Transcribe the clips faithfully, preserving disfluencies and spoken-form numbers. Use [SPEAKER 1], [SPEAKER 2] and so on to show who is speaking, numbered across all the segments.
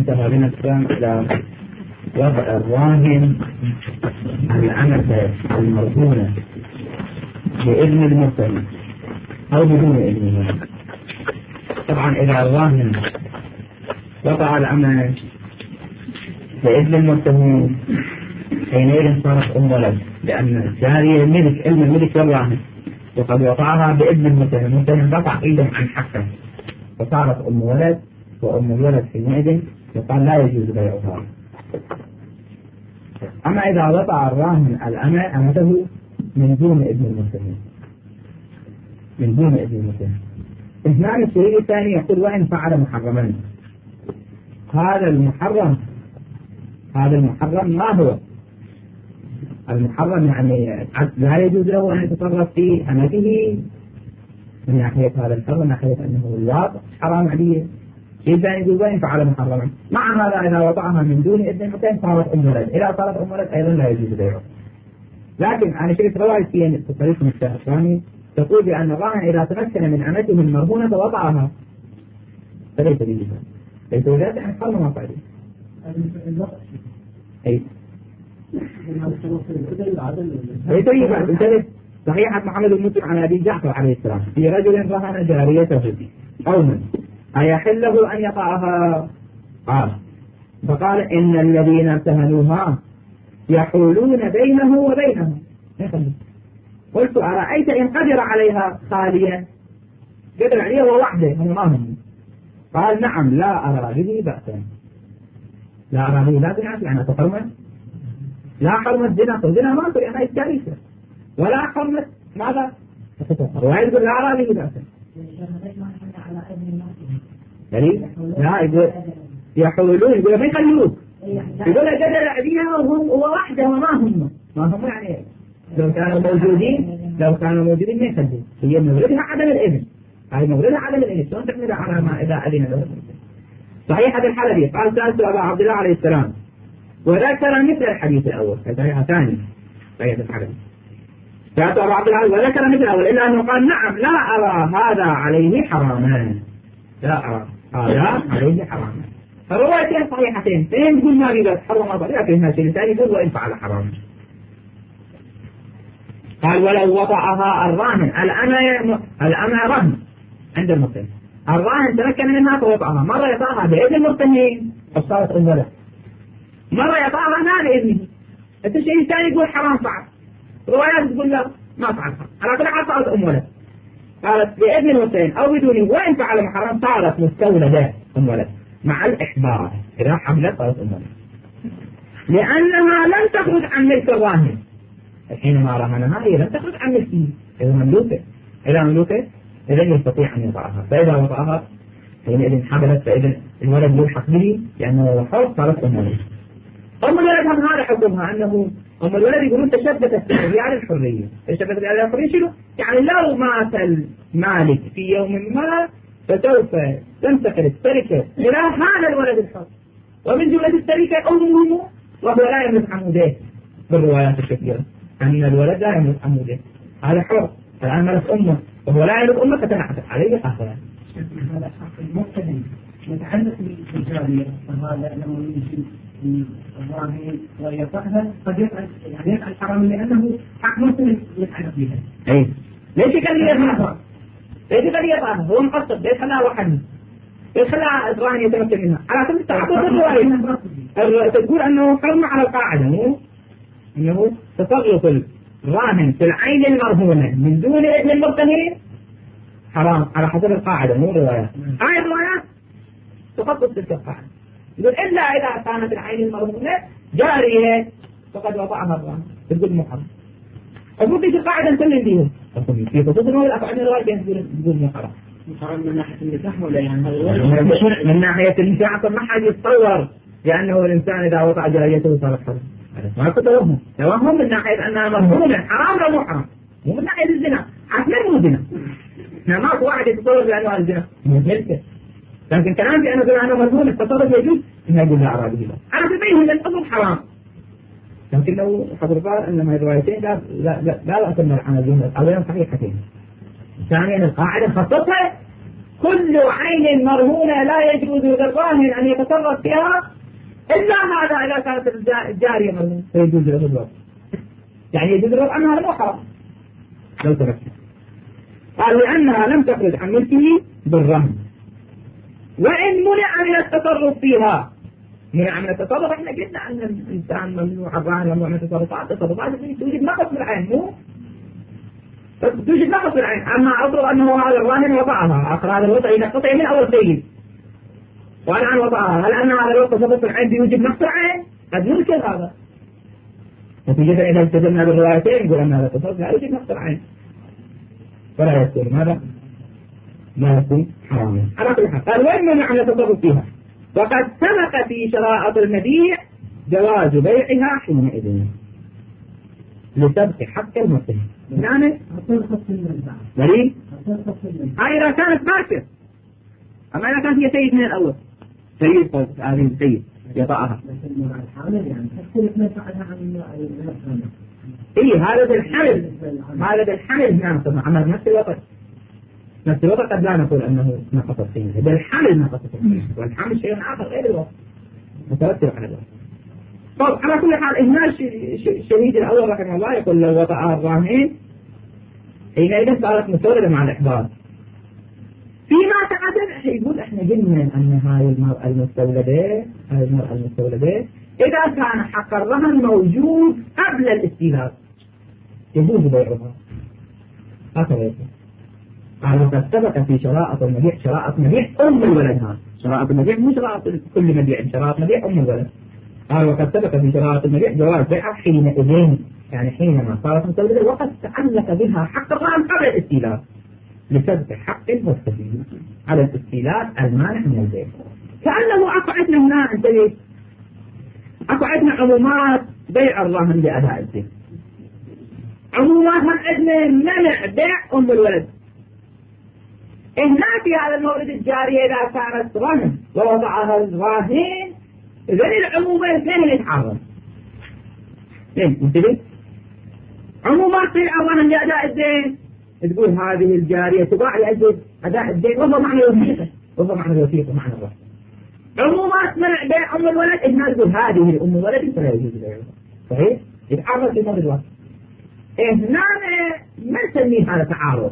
[SPEAKER 1] انتهى بنا الكلام إلى وضع الراهن العنفة المرهونة بإذن المرتهن أو بدون إذنه. طبعا إذا الراهن وضع الأمة بإذن المرتهن حينئذ صارت أم ولد، لأن الجارية ملك علم الملك للراهن وقد وضعها بإذن المرتهن، المرتهن قطع إيده عن حقه فصارت أم ولد، وأم الولد حينئذ يقال لا يجوز بيعها. أما إذا وضع الراهن الأمة أمته من دون إذن المرتهن، من دون إذن المرتهن. إثنان الشريط الثاني يقول وإن فعل محرما، هذا المحرم هذا المحرم ما هو؟ المحرم يعني لا يجوز له أن يتصرف في أمته من ناحية هذا الحرم، من ناحية أنه الواقع حرام عليه. شيء ثاني يقول وإن فعل محرما، مع هذا إذا وضعها من دون إذن المرتهن صارت أم ولد، إذا صارت أم ولد أيضا لا يجوز بيعها. لكن أنا شفت رواية في طريق المفتاح الثاني تقول بأن الراهن إذا تمكن من أمته المرهونة وضعها فليس به، ليس بذات عن حرم ما فعله. أي أي طيب انتبه. صحيح محمد بن مسلم عن أبي جعفر عليه السلام في رجل رهن جاريته قوما أيحل له أن يطعها؟ قال فقال إن الذين ارتهنوها يحولون بينه وبينه. قلت أرأيت إن قدر عليها خاليا؟ قدر عليها ووحده هم ما هم. قال نعم لا أرى به بأسا، لا أرى به بأسا يعني تحرمت، لا حرمت زنا، فالزنا ما تري أنا إستاريسة، ولا حرمت ماذا؟ وعيد لا أرى به بأسا. يعني لا يقول يحولون، يقول ما يخلوك، يقول قدر عليها وهم هو وحده وما هم ما هم يعني لو كانوا موجودين لو كانوا موجودين ما يخلون. هي مولدها عدم الإذن، هاي مولدها عدم الإذن، شلون تحملها على ما إذا أذن له؟ صحيح هذا الحلبي قال سألت أبا عبد الله عليه السلام وذكر مثل الحديث الأول، صحيح ثاني صحيح الحلبي سألت أبا عبد الله وذكر مثل الأول إلا أنه قال نعم لا أرى هذا عليه حراما، لا أرى هذا عليه حراما. الروايتين صحيحتين، اثنين يقول ما بيبقى حرم أربعة، لكن هذا الثاني يقول وإن فعل حرام. قال ولو وضعها الراهن الأمة الأمة رهن عند المرتهن، الراهن تمكن منها فوضعها، مرة يطعها بإذن المرتهن فصارت أم ولد، مرة يطعها ما بإذنه. الشيء الثاني يقول حرام فعل، روايات تقول لا ما فعل، على كل حال صارت أم ولد. قالت بإذن المرتهن أو بدونه وإن فعل محرم صارت مستولدة أم ولد مع الإحبار، إذا حملت صارت أم ولد، لأنها لم تخرج عن ملك الراهن. حينما رهنها هي لم تخرج عن ملكه، إذا مملوكة إذا مملوكة إذا يستطيع أن يطعها، فإذا وضعها حينئذ حملت فإذا الولد يلحق به لأنه حر صارت أم ولد. أم الولد هم هذا حكمها أنه أم الولد يقولون تشبثت به على الحرية، تشبثت على الحرية شنو؟ يعني لو مات المالك في يوم ما فسوف تنتقل التركة إلى هذا الولد الحر، ومن جملة التركة أمه وهو لا يملك عموده بالروايات الكثيرة أن الولد لا يملك عموده، هذا حر الآن ملك أمه وهو لا يملك أمه فتنعتق عليه أخذها.
[SPEAKER 2] هذا حق المرتهن يتعلق بالجارية، فهذا لو يمكن الراهن ويطعها قد يفعل يعني يفعل حرام لأنه حق مرتهن يتعلق بها.
[SPEAKER 1] أي ليش كان يطعها؟ ليش كان يطعها؟ هو مقصد ليش خلاها وحده؟ ليش خلاها الراهن يتمكن منها؟ على كل تعبد الرواية تقول أنه حرم على القاعدة، مو أنه تصرف الراهن في العين المرهونة من دون إذن المرتهن حرام على حسب القاعدة، مو روايات. هاي الروايات تخصص تلك القاعدة، يقول إلا إذا كانت العين المرهونة جارية فقد وضعها الراهن تقول محرم. أقول في القاعدة نسلم بهم في خصوص أنه الأفعال الرواية تقول محرم.
[SPEAKER 2] محرم من ناحية النكاح ولا يعني
[SPEAKER 1] من ناحية النكاح ما حد يتصور لأنه الإنسان إذا وضع جاريته صار حرام، ما كتبهم توهم من ناحية أنها مرهونة حرام ولا مو حرام، مو من ناحية الزنا، حتى مو زنا. ما ماكو واحد يتصور بأنه الزنا مو ملكه، لكن كلام بأنه زنا مرهونة التصرف يجوز إنه يقول لا أرى به، أنا تبينهم للأمر حرام. لكن لو حضر قال أن الروايتين لا لا لا لا أتمنى عن الجملة أولا صحيحتين، ثانيا القاعدة خصصها كل عين مرهونة لا يجوز للراهن أن يتصرف فيها إلا هذا إذا كانت الجارية مرهونة فيجوز له الوضع. يعني يجوز له أنها مو حرام لو تركت. قال لأنها لم تخرج عن ملكه بالرهن. وإن منع من التصرف فيها، منع من التصرف، احنا قلنا أن الإنسان ممنوع الراهن ممنوع من التصرفات، التصرفات توجد نقص بالعين، مو توجد نقص بالعين. أما أفرض أنه هذا الراهن وضعها آخر هذا الوضع ينقطع من أول سيد والآن وضعها، هل أن هذا الوضع تصرف العين بيوجد نقص العين؟ قد يمكن هذا. نتيجة إذا التزمنا بالروايتين نقول أن هذا التصرف لا يوجد نقص العين ولا يكون ماذا؟ لا يكون حراما. على كل حال قال وإن منع من التصرف فيها وقد سبق في شرائط المبيع جواز بيعها حينئذ لسبق حق المرتهن. يعني دليل هاي إذا كانت باكر، أما إذا كانت هي سيد من الأول سيد هذه السيد يطأها إيه هذا بالحمل، هذا بالحمل ناقص عمل نفس الوقت، نفس الوقت قد لا نقول أنه نقص السيد بالحمل نقص السيد، والحمل شيء آخر غير الوقت مترتب على الوقت. طب على كل حال هنا الشهيد الأول رحمه الله يقول لو وضعها الراهن حينئذ صارت مستوردة مع الإحضار. فيما تقدم يقول احنا قلنا أن هاي المرأة المستولدة، هاي المرأة المستولدة إذا كان حق الرهن موجود قبل الاستيلاء يجوز بيعها. هكذا يقول. قال وقد سبق في شرائط المبيع، شرائط مبيع أم الولد، هذا شرائط المبيع مو شرائط كل مبيع، شرائط مبيع أم الولد. قال وقد سبق في شرائط المبيع جواز بيعها حينئذ، يعني حينما صارت مستولدة وقد تعلق بها حق الرهن قبل الاستيلاء لسبب حق المستفيد على الاستيلاء المانع من البيع. كأنه أكو عندنا هنا انتبه، أكو عندنا عمومات بيع الرهن لأداء الدين، عمومات هم عندنا منع بيع أم الولد. هنا في هذا المورد الجارية إذا كانت رهن ووضعها الراهن إذن العمومين اثنين يتعارض. ليه انتبه؟ عمومات بيع الرهن لأداء الدين تقول هذه الجارية تباع لأجل أداء الدين وهو معنى الوثيقة، وهو معنى الوثيقة معنى الرهن. عمومات منع بيع أم الولد إنها تقول هذه الأم الولد فلا يجوز بيعها. صحيح؟ يتعرض في مرض الوقت. هنا ما نسميه هذا تعارض،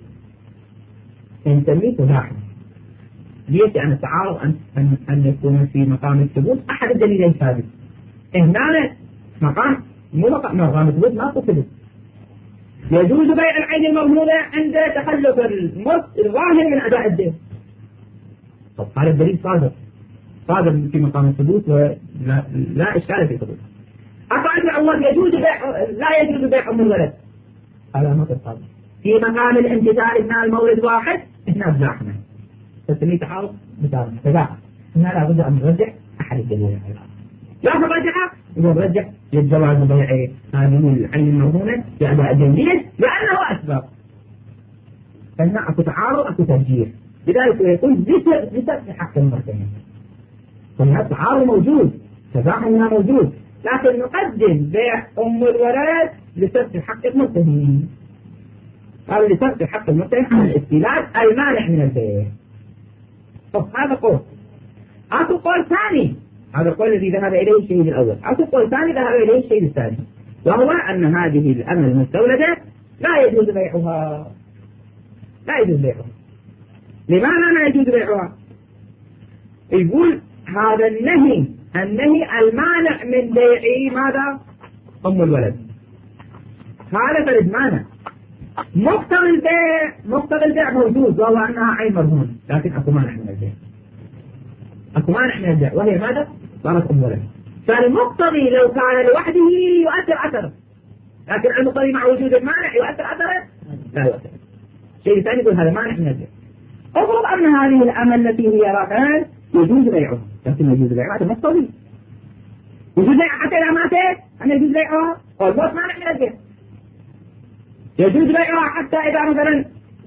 [SPEAKER 1] نسميه تداخل. ليش؟ يعني التعارض أن أن أن يكون في مقام الثبوت أحد الدليلين ثابت. هنا مقام مو مقام مقام الثبوت ما ثبت. يجوز بيع العين المرهونة عند تخلف الراهن من أداء الدين. طب هذا الدليل صادق، صادق في مقام الثبوت ولا لا إشكال في ثبوت. أقعد مع الله يجوز بيع، لا يجوز بيع أم الولد، هذا ما تصادق. في مقام الامتثال هنا المورد واحد هنا بزاحمة تسميه تعارض بتاعنا تباعد. هنا لابد أن نرجع أحد الدليلين. لا ترجعها إذا نرجع للجواز بيع هذه العين المرهونة لأداء الدين. ليش؟ لأنه أسباب. فهنا أكو تعارض أكو ترجيح، لذلك يقول بسبب بسبب حق المرتهن. فهنا التعارض موجود، تباعد هنا موجود، لكن نقدم بيع أم الولد لسبب حق المرتهن. قال لسبب حق المرتهن على الاستيلاء المانع من البيع. طب هذا قول. أكو قول ثاني، هذا القول الذي ذهب إليه الشهيد الأول. أكو قول ثاني ذهب إليه الشهيد الثاني، وهو أن هذه الأمة المستولدة لا يجوز بيعها، لا يجوز بيعها. لماذا لا يجوز بيعها؟ يقول هذا النهي، النهي المانع من بيع ماذا؟ أم الولد. هذا فرد مانع. مقتضى البيع، مقتضى البيع موجود وهو أنها عين مرهون، لكن أكو مانع من البيع. أكو مانع من البيع وهي ماذا؟ صارت أم ولد. فالمقتضي لو كان لوحده يؤثر أثره، لكن المقتضي مع وجود المانع يؤثر أثره؟ لا يؤثر. شيء ثاني يقول هذا مانع من البيع. افرض أن هذه الأمة التي هي راكان يجوز بيعها، لكن يجوز بيعها هذا مقتضي. يجوز بيعها حتى إذا ماتت أن يجوز بيعها، والموت مانع من البيع. يجوز بيعها حتى إذا مثلا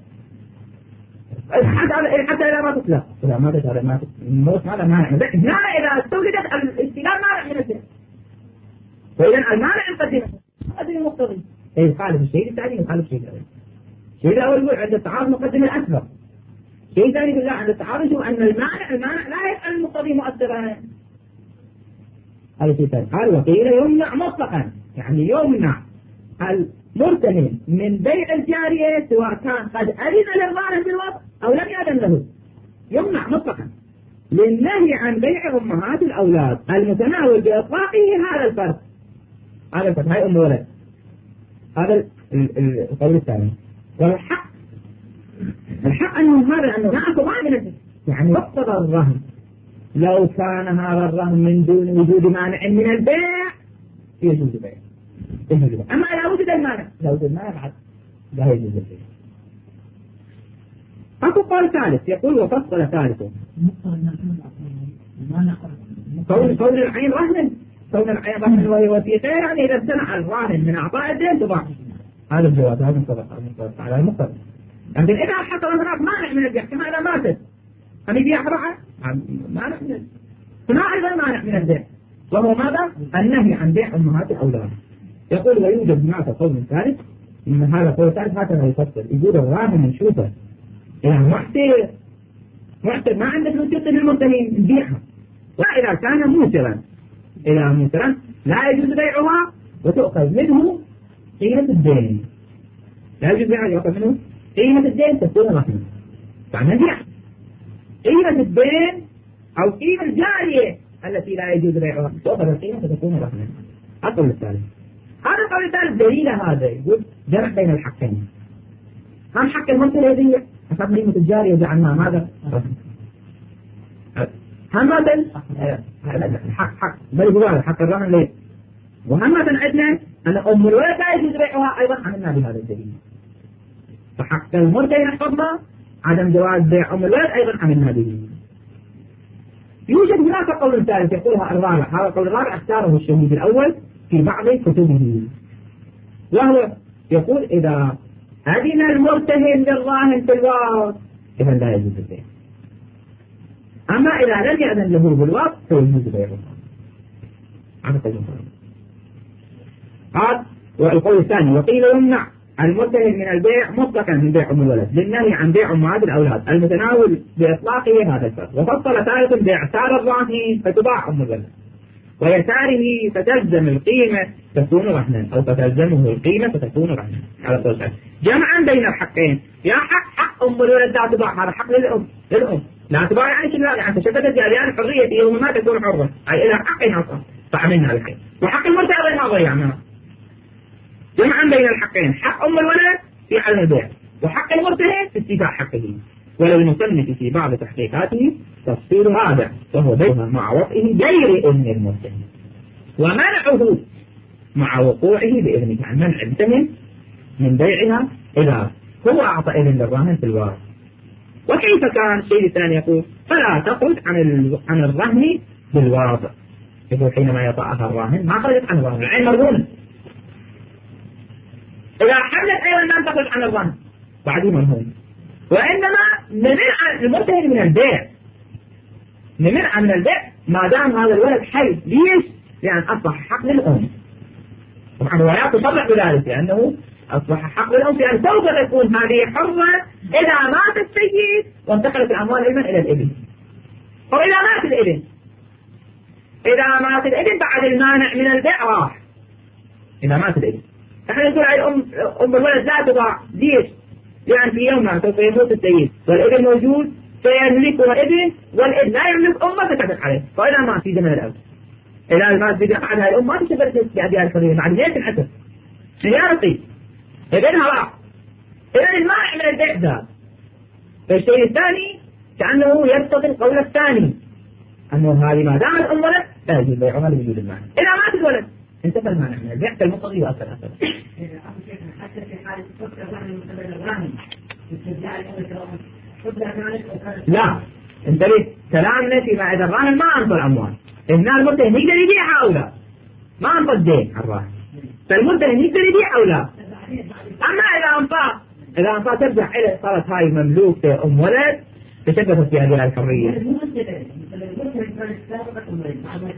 [SPEAKER 1] حتى حتى إذا ماتت، لا إذا ماتت هذا ماتت الموت ماذا مانع من البيع. هنا إذا استوجدت الاستيلاء مانع من البيع، فإذا المانع يقدم يقدم المقتضي. إيه يخالف الشيء الثاني، يخالف الشيء الأول. الشيء الأول يقول عند التعارض مقدم الأسبق، شيء ثاني يقول لا عند التعارض هو أن المانع المانع لا يجعل المقتضي مؤثرا. هذا شيء ثاني. قال وقيل يمنع مطلقا، يعني يمنع المرتهن من بيع الجارية سواء كان قد أذن للراهن بالوضع أو لم يأذن له، يمنع مطلقا للنهي عن بيع أمهات الأولاد المتناول بإطلاقه هذا الفرق. هذا الفرق هاي أم ولد. هذا القول الثاني. والحق الحق أنه هذا أنه نعم ضامن، يعني مقتضى الرهن لو كان هذا الرهن من دون وجود مانع من البيع يجوز البيع. أما إذا وجد المانع، إذا وجد المانع بعد لا يجوز البيع. أكو قول ثالث يقول وفصل ثالثه قول قول العين رهن، قول العين رهن وهي وثيقة، يعني إذا امتنع الراهن من أعطاء الدين تضاع. هذا الجواب هذا منطبق على المقتضى. لكن إذا حصل هناك مانع من البيع كما إذا ماتت أم يبيع رعى مانع من البيع، هنا أيضا مانع من البيع وهو ماذا؟ النهي عن بيع أمهات الأولاد. يقول ويوجد هناك قول ثالث، من هذا قول ثالث هكذا يفسر يقول الراهن نشوفه يعني معتر معتر ما عندك وثيقة للمرتهن نبيعها، وإذا كان موسرا إذا موسرا لا يجوز بيعها وتؤخذ منه قيمة الدين، لا يجوز بيعها يؤخذ منه قيمة الدين تكون رهنا. فعلا نبيع قيمة الدين أو قيمة الجارية التي لا يجوز بيعها تؤخذ القيمة فتكون رهنا. القول الثالث هذا القول الثالث دليل هذا يقول جمع بين الحقين. هم حق المرتهن هذه أخذ قيمة الجارية وجعلناها ماذا؟ هم مثل حق حق بل يقول حق الرهن ليه؟ وهم مثل عندنا أن أم الولد لا يجوز بيعها أيضا عملنا بهذا الدليل. فحق المرتهن حفظنا عدم جواز بيع أم الولد أيضا عملنا به. يوجد هناك قول ثالث يقولها الرابع، هذا القول الرابع اختاره الشهيد الأول في بعض كتبه، وهو يقول إذا أذن المرتهن للراهن في الوقت إذا لا يجوز البيع، أما إذا لم يأذن له بالوقت فيجوز بيعه. قال والقول الثاني وقيل يمنع المرتهن من البيع مطلقا من بيع أم الولد للنهي عن بيع أمهات الأولاد المتناول بإطلاقه هذا الفرق. وفصل ثالث بإعسار الراهن فتباع أم الولد ويساره فتلزم القيمة تكون رهنا أو فتلزمه القيمة فتكون رهنا. على قول ثالث جمعا بين الحقين، يا حق حق أم الولد لا تباع، هذا حق للأم للأم لا تباع يعني شنو يعني تشبثت جاريان حرية يوم ما تكون حرة أي إلى حقها أصلا فعملنا الحين. وحق المرتهن ما ضيع معنا. جمعا بين الحقين حق أم الولد في عدم البيع وحق المرتهن في استيفاء حقه. وللمصنف في بعض تحقيقاته تفصيل هذا وهو بيعها مع وطئه غير إذن المرتهن ومنعه مع وقوعه بإذنه، عن منع المرتهن من بيعها إذا هو أعطى إذن للراهن في الوارث. وكيف كان الشيء الثاني يقول فلا تخرج عن عن الرهن بالواضع، يقول حينما يطأها الراهن ما خرجت عن الرهن العين مرهونة، إذا حملت أيضا لم تخرج عن الرهن بعده مرهون، وإنما نمنع المرتهن من البيع نمنع من البيع ما دام هذا الولد حي. ليش؟ لأن أصبح حق للأم. طبعا الروايات تصرح بذلك لأنه أصبح حق للأم، لأن سوف تكون هذه حرة إذا مات السيد وانتقلت الأموال علما إلى الابن، أو إذا مات الابن إذا مات الابن بعد المانع من البيع راح. إذا مات الابن نحن نقول على أم أم الولد لا تضاع. ليش؟ لأن في يوم ما سوف يموت السيد والابن موجود فيملكها الابن والابن لا يملك أمه فتحدث عليه، فإذا مات في زمن الأب إذا مات بعدها الأم ما تشبه بأبيها الحرية بعد ليش الحسن سيارتي ابنها راح. إذا المانع من البيع ذا. فالشيء الثاني كأنه يقتضي القول الثاني أنه هذه ما دامت أم ولد لا يجوز بيعها لوجود المانع. إذا مات الولد انتفى المانع من البيع كالمقتضي وأكثر أكثر.
[SPEAKER 2] حتى في حالة فكر الرهن من الراهن استرجاع
[SPEAKER 1] لا انتبه كلامنا فيما إذا الراهن ما أنطى الأموال إن المرتهن يقدر يبيعها أو لا، ما أنطى الدين الراهن فالمرتهن يقدر يبيع أو لا. أما إذا أنطى إذا أنطى ترجع إلى صارت هاي مملوكة أم ولد تشبثت بهذه الحرية.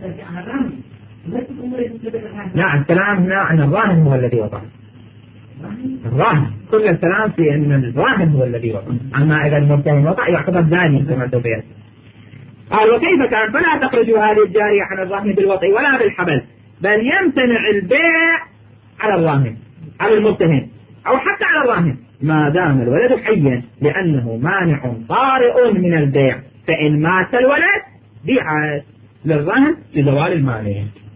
[SPEAKER 1] نعم كلام هنا عن الراهن هو الذي وضع الراهن. كل الكلام في أن الراهن هو الذي وقع، أما إذا المرتهن وقع يعتبر زاني كما تبين. قال وكيف كان؟ فلا تخرج هذه الجارية عن الراهن بالوطء ولا بالحبل، بل يمتنع البيع على الراهن على المرتهن أو حتى على الراهن ما دام الولد حيا، لأنه مانع طارئ من البيع، فإن مات الولد بيعت للراهن لزوال المانع.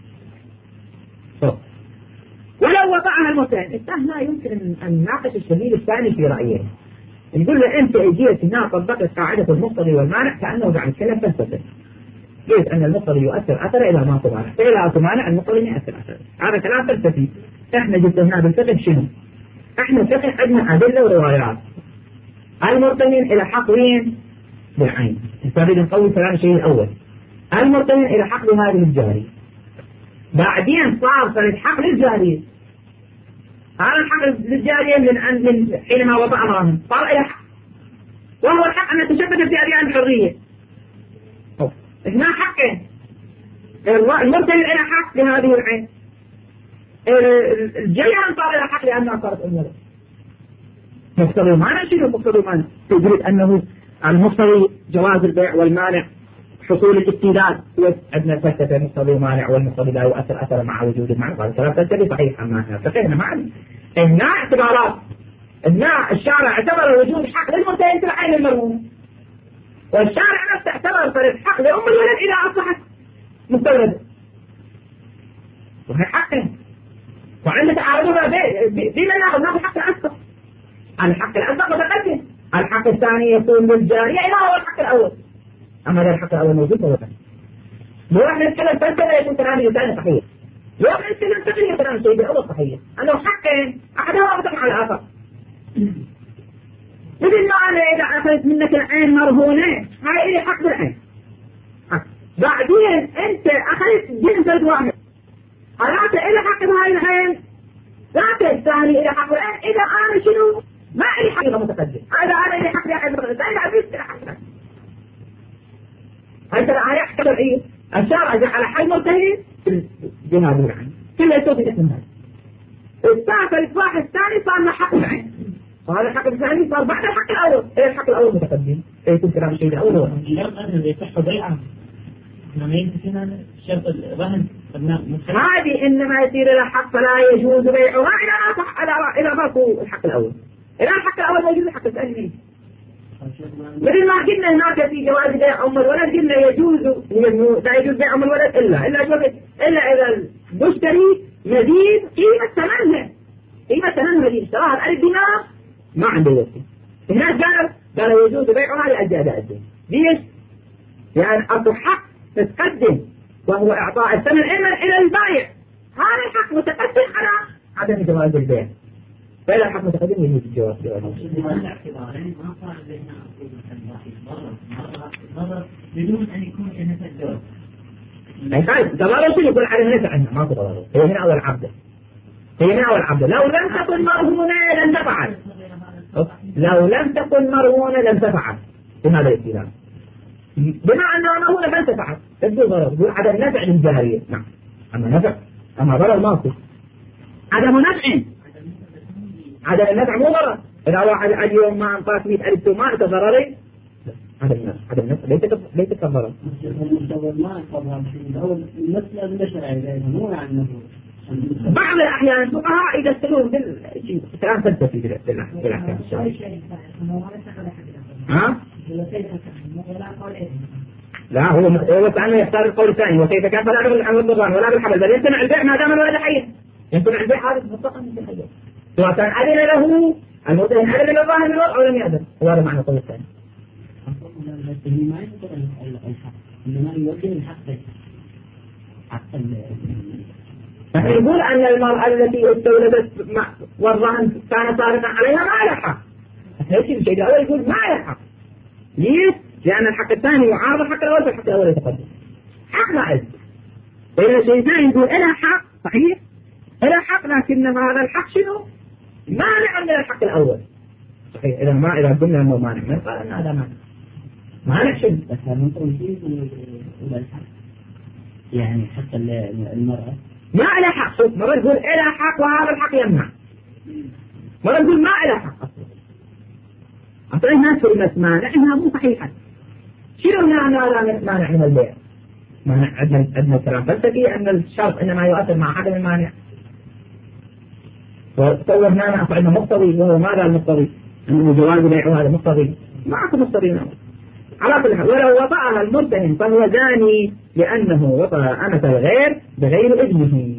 [SPEAKER 1] ولو وضعها المرتهن، هنا يمكن أن نناقش الشهيد الثاني في رأيه، نقول له أنت اجيت هنا طبقت قاعدة المقتضي والمانع كأنه قاعد يتكلم فلسفة. ليش؟ أن المقتضي يؤثر أثر إذا ما تمانع، فإذا تمانع المقتضي ما يؤثر أثر. هذا كلام فلسفي. إحنا جبت هنا بالفقه شنو؟ إحنا الفقه عندنا أدلة وروايات. المرتهن إلى حق وين؟ بالعين. نريد نقوي كلام الشيء الأول. المرتهن إلى حق بهذه الجارية. بعدين صار صار الحق للجارية. هذا الحق للجارية من أن من حينما وضع الراهن صار إلى حق، وهو الحق أن يتشبث في أديان الحرية. هنا حقين، المرتهن إلى حق لهذه العين، الجريان صار إلى حق لأنها صارت أمورا. مقتضي مانع شنو مقتضي مانع؟ تقول أنه المقتضي جواز البيع والمانع حصول الاستيلاد، عندنا فلسفة مقتضي ومانع، والمقتضي لا يؤثر أثر مع وجود المعنى. هذا كلام فلسفي صحيح، أما احنا فقهنا معنا هنا اعتبارات. هنا الشارع اعتبر وجود حق للمرتهن في العين المرهون، والشارع نفسه اعتبر فالحق لأم الولد إذا أصبحت مستولدة، وهي حقه. وعند تعارضنا بما ناخذ ناخذ الحق الأسبق، الحق الأسبق متقدم، الحق الثاني يكون للجارية إلى هو الحق الأول. أما هذا الحق الأول موجود هو ثاني. لو احنا نتكلم فلسفة يكون كلامي ثاني صحيح، لو احنا نتكلم فقهي كلام شيء بالأول صحيح، أنه حقين أحدهما متفق على الآخر. مثل ما أنا إذا أخذت منك العين مرهونة، هاي إلي حق بالعين. بعدين أنت أخذت جنس واحد، هذاك إلي حق بهاي العين، ذاك الثاني إلي حق بالعين. إذا أنا شنو؟ ما إلي حق إذا متقدم، إذا أنا إلي حق بالعين متقدم، إذا عرفت إلي حق بالعين. هاي ترى هاي أحكام شرعية. الشرع جعل حق مرتهن بهذه العين، كله يسوي في اسم هذا. الساعة الإصلاح الثاني صار له حق بالعين، وهذا الحق الثاني صار بعد الحق الأول. إيه الحق الأول متقدم؟ إيه يكون كلام الشيء الأول هو اليوم أنه يصح بيعه. إنما يمكن هنا شرط الرهن هذه إنما يصير له حق فلا يجوز بيعها إلى ما صح إلى ما هو الحق الأول. إلى الحق الأول موجود الحق الثاني. مثل ما قلنا هناك في جواز بيع أم الولد قلنا يجوز لا يجوز بيع أم الولد إلا إلا إلا إذا المشتري مزيد قيمة ثمنها، قيمة ثمنها اللي اشتراها بألف دينار ما عنده وصي. هناك قالوا قالوا يجوز بيعها لأجل أداء الدين. ليش؟ يعني أصل حق متقدم وهو إعطاء الثمن إما إلى البائع، هذا الحق متقدم على عدم جواز البيع، فإذا الحق متقدم يجوز الجواز. بدون أن يكون هناك الجواز. يعني تضرر شنو يقول على هنا عنها ما تضرر. هي هنا أول عبده، هي هنا أول عبده. لو لم تكن مرهونة لن تفعل، لو لم تكن مرهونة لن تفعل بهذا الاستلام. بما أنها مرهونة لن تفعل تبدو ضرر. يقول عدم نفع للجارية. نعم، أما نفع أما ضرر ماكو. عدم نفع، عدم النفع مو ضرر. إذا واحد اليوم ما أنطاك مئة ألف ما أنت ضرري، عدم النفع عدم النفع ليس ليس كضرر. بعض الأحيان الفقهاء يدخلون بالكلام فلسفي في الأحكام الشرعية. ها؟ لا هو هو كأنه يختار القول الثاني، وكيف كان فلا يعمل عن الضران ولا بالحبل، بل يمتنع البيع ما دام الولد حيا. يمتنع البيع هذا مطلقا من الحياة، سواء كان أذن له المرتهن أذن للظاهر بالوضع أو لم يأذن. هذا معنى القول الثاني. ما ينطق الحق، إنما يوجه الحق حق. نحن نقول أن المرأة التي استولدت والرهن كان صارفا عليها ما لها حق. ليش الشيء الأول يقول ما لها حق؟ ليش؟ لأن الحق الثاني يعارض الحق الأول فالحق الأول يتقدم. حق لا عز. إذا شيء ثاني يقول إلها حق صحيح، إلها حق، لكن هذا الحق شنو؟ مانع من الحق الأول. صحيح. إذا ما إذا قلنا أنه مانع من قال أن هذا مانع. مانع شنو؟ بس هذا مطلوب ولا الحق؟ يعني حتى المرأة ما لها حق. مرة يقول إلها حق وهذا الحق يمنع. مرة نقول ما إلى حق أصلا. أصلا هناك كلمة مانع إنها مو صحيحة. شنو هنا لا مانع من البيع؟ مانع عندنا عندنا كلام فلسفي أن الشرط إنما يؤثر مع عدم المانع. وتصور هنا أصلا عندنا مقتضي، وهو ماذا المقتضي؟ أنه جواز بيع هذا مقتضي، معكم مقتضي نعم. على كل حال ولو وطأها المرتهن فهو زاني لأنه وطأ أمة الغير بغير إذنه.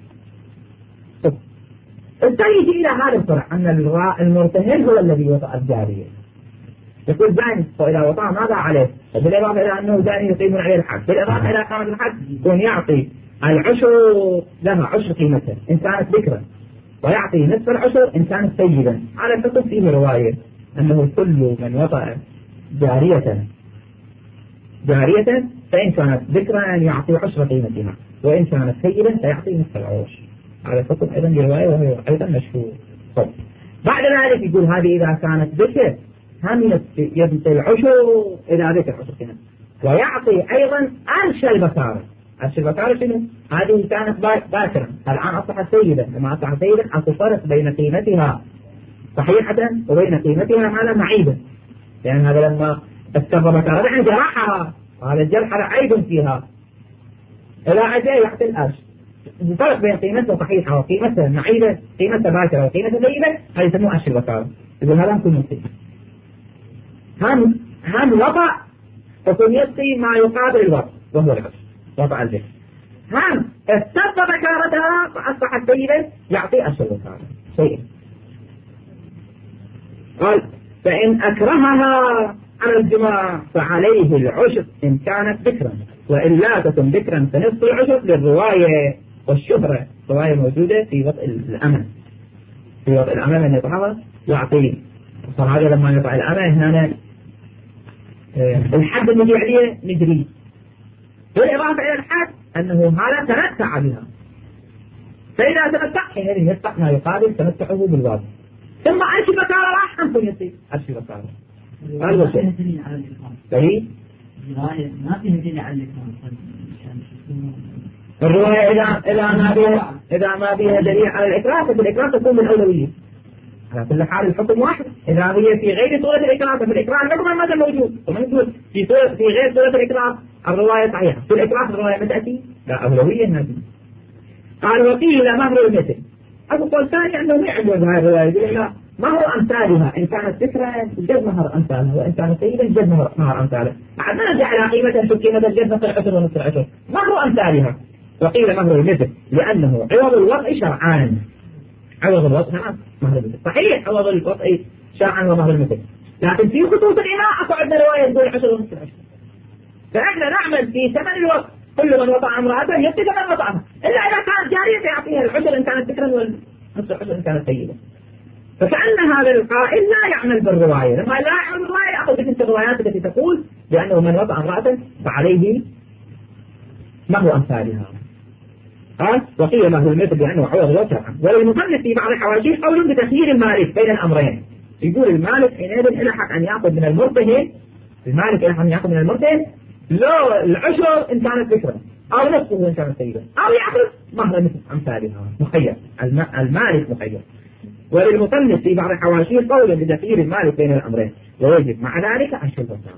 [SPEAKER 1] الثاني يجي إلى هذا الفرع أن المرتهن هو الذي وطأ الجارية، يقول زاني، فإذا وطأ ماذا عليه؟ بالإضافة إلى أنه زاني يقيمون عليه الحد، بالإضافة إلى قامة الحد يكون يعطي العشر لها عشر قيمته إن كانت ذكرا، ويعطي نصف العشر إن كانت سيدا. على الحكم فيه رواية أنه كل من وطأ جارية جارية فإن كانت ذكرا يعطي عشر قيمتها، وإن كانت سيدا فيعطي نصف العشر. على الحكم أيضا برواية وهي أيضا مشهور. طيب. بعد ذلك يقول هذه إذا كانت ذكر هم يعطي العشر إذا ذكر عشر قيمة، ويعطي أيضا أرش البكارة. أرش البكارة شنو؟ هذه كانت باكرا الآن أصبحت سيدا، لما أصبحت سيدا أكو فرق بين قيمتها صحيحة وبين قيمتها مالا معيبا، لأن يعني هذا لما استغرب بكارة يعني جرحها، وهذا الجرح عيب فيها، إذا أجى يعطي الأرش. الفرق بين قيمتها صحيحة وقيمتها معيبة، قيمتها باكرة وقيمتها سيدة، هذا يسموه أرش البكارة. يقول هذا كل مصيب. هم هم وضع فكن يبقي ما يقابل الوضع وهو العشر وضع الجهل. هم استغرب بكارتها فأصبحت سيدة يعطي أرش البكارة شيء. قال فإن أكرهها على الجماع فعليه العشر إن كانت ذكرا، وإن لا تكن ذكرا فنصف العشر للرواية والشهرة. رواية موجودة في وطء الأمن، في وطء الأمن من يطعها يعطيه. فهذا لما يطع الأمن هنا الحد الذي عليه نجري، بالإضافة إلى الحد أنه هذا تمتع بها، فإذا تمتع حينئذ يدفع ما يقابل تمتعه بالواجب. ثم أرش بكارة راح أنكم يصير أرش بكارة. هذا شيء صحيح.
[SPEAKER 2] ما فيه دليل على الإكرام.
[SPEAKER 1] الرواية إذا إذا ما بها إذا ما بها دليل على الإكرام فالإكرام تكون من أولوية. على كل حال الحكم واحد. إذا هي في غير صورة الإكرام ففي الإكرام الحكم ماذا موجود؟ وموجود في صورة في غير صورة الإكرام الرواية صحيحة. في الإكرام الرواية ما تأتي لا أولوية هذه. قال وقيل مهر المثل. أبو قول ثاني أنه ما يعجب هذه الرواية، يقول لا مهر أمثالها إن كانت ذكرى جد مهر أمثالها، وإن كانت سيدا جد مهر مهر أمثالها. بعد ما نرجع إلى قيمتها شو قيمة الجد نصف العشر ونصف العشر مهر أمثالها. وقيل مهر المثل لأنه عوض الوضع شرعان. عوض الوضع نعم مهر المثل صحيح، عوض الوضع شرعا ومهر المثل، لكن في خطوط الإناء أكو عندنا رواية تقول عشر ونصف العشر. فإحنا نعمل في ثمن الوضع، كل من وضع امرأته يعطي ثمن وضعها، إلا إذا كانت جارية فيعطيها العشر إن كانت ذكرا والنصف العشر إن كانت سيدة. فكأن هذا القائل لا يعمل بالرواية، لما لا يعمل بالرواية يأخذ بتلك الروايات التي تقول بأنه من وضع امرأته فعليه مهر أمثالها. قال وقيل مهر المثل لأنه عوض وشرعا. وللمصنف في بعض الحواشي قول بتخيير المالك بين الأمرين، يقول المالك حينئذ إلى حق أن يأخذ من المرتهن، المالك إلى حق أن يأخذ من المرتهن لو العشر إن كانت ذكرا أو نصفه إن كانت سيدة، أو يأخذ مهر مثل أمثالها. مخير المالك مخير. وللمصنف في بعض الحواشي قول بتخيير المالك بين الأمرين، ويجب مع ذلك عشر البكارة،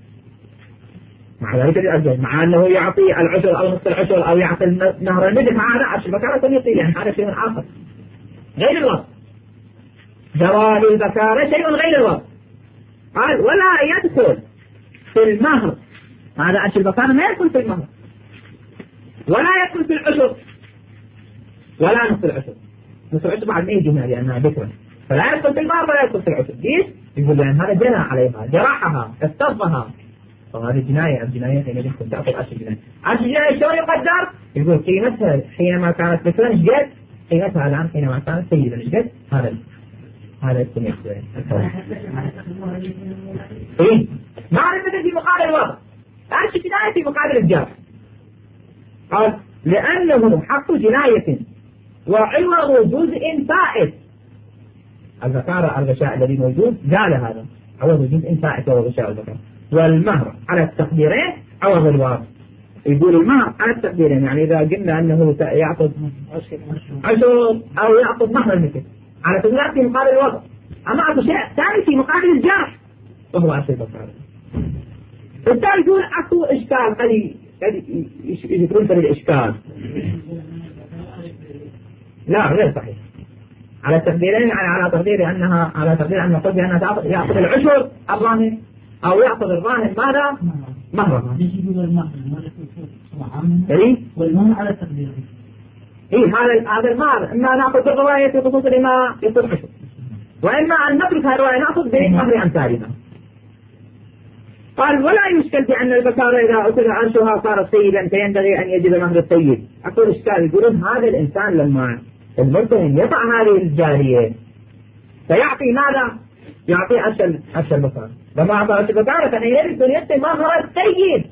[SPEAKER 1] مع ذلك الأجل مع أنه يعطي العشر أو نصف العشر أو يعطي النهر المثل، مع هذا عشر البكارة يعطي، يعني هذا شيء آخر غير الوصف. زوال البكارة شيء غير الوصف. قال ولا يدخل في المهر، هذا عشر البكارة ما يدخل في المهر، ولا يدخل في العشر ولا نصف العشر. نصف العشر بعد ما يجي هنا لأنها ذكرى، فلا يدخل في المهر ولا يدخل في العشر. ليش؟ يقول لأن هذا جنى عليها، جرحها، استضها، فهذه جناية. الجناية حين يدخل تأخذ عشر جناية. عشر جناية شلون يقدر؟ يقول قيمتها حينما كانت ذكرى ايش قد؟ قيمتها الآن حينما كانت سيدة ايش قد؟ هذا هذا يكون يحصل. إيه؟ ما عرفت في مقابل الوضع، عشر جناية في مقابل الجرح. قال لأنه حق جناية وعوض جزء فائت. البكارة الغشاء الذي موجود قال هذا عوض جزء فائت وهو غشاء البكارة. والمهر على التقديرين عوض الواقع. يقول المهر على التقديرين، يعني إذا قلنا أنه يأخذ عشر أو يأخذ مهر المثل على سبيل في مقابل الوضع. أما أكو شيء ثاني في مقابل الجرح وهو عرش البصارة. بالتالي يقول أكو إشكال قد يذكرون في الإشكال. لا غير صحيح. على تقديرين على تقدير أنها على تقدير أن نقول بأنها يأخذ العشر الراهن أو يأخذ الراهن ماذا؟ مهرا. إيه؟
[SPEAKER 2] والمهر على تقديره.
[SPEAKER 1] إيه هذا هذا المهر إما نأخذ الرواية في خصوص لما يصير عشر، وإما أن نترك هذه الرواية نأخذ بمهر أمثالها. قال ولا يشكل بأن البكارة إذا أخذ عرشها صارت سيدا فينبغي أن يجب مهر السيد. أقول إشكال يقولون هذا الإنسان لما المرتهن يضع هذه الجارية فيعطي ماذا؟ يعطي عرش عرش البكارة. لما أعطى عرش البكارة فإن يريد أن يعطي مهر السيد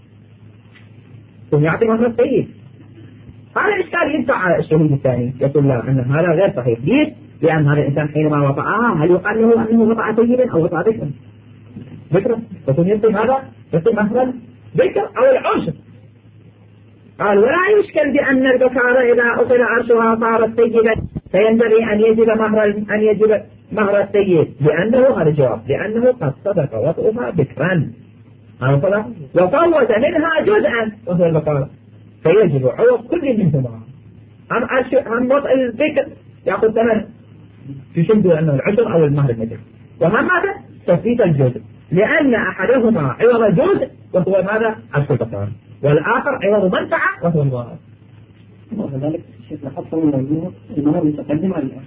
[SPEAKER 1] ثم يعطي مهر السيد. هذا الإشكال يدفع على الشهيد الثاني يقول لا أن هذا غير صحيح. ليش؟ لأن هذا الإنسان حينما وطأها هل يقال له أنه وطأ سيدا أو وطأ ذكرا؟ ذكرا ثم يعطي ماذا؟ يعطي مهر ذكر أو العشر. قال ولا يشكل بأن البكارة إذا أخذ عرشها صارت سيدا فينبغي أن يجب مهر أن يجب مهر السيد لأنه هذا الجواب لأنه قد صدق وطئها بكرا وفوت منها جزءا وهو البكارة فيجب عوض كل منهما. أم هم وطئ الذكر يأخذ ثمن يشد أنه العشر أو المهر المثل، وهم ماذا؟ تثبيت الجزء لأن أحدهما عوض الجزء وهو ماذا؟ عرش البكارة، والآخر عوض منفعة وهو الوارث.
[SPEAKER 2] وكذلك الشيخ لاحظت من المهر المهر متقدم على الآخر.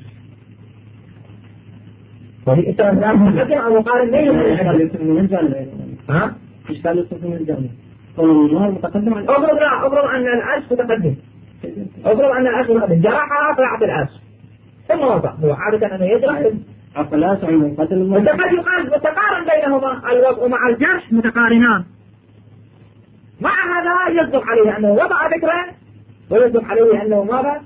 [SPEAKER 1] وهي إسلام متقدم أو مقارن بينهم. ها؟
[SPEAKER 2] إشكال يصف من الجامعة. المهر متقدم على الآخر.
[SPEAKER 1] أفرض لا أفرض أن العرش متقدم. أفرض أن العرش متقدم جرحها فيعطي العرش ثم وضع هو عادة أنه يجرح
[SPEAKER 2] أفلا سعيد قتل المهر.
[SPEAKER 1] فقد يقال متقارن بينهما الوضع مع الجرح متقارنان. مع هذا يصدق عليه أنه وضع ذكرا ويصدق عليه أنه ماذا؟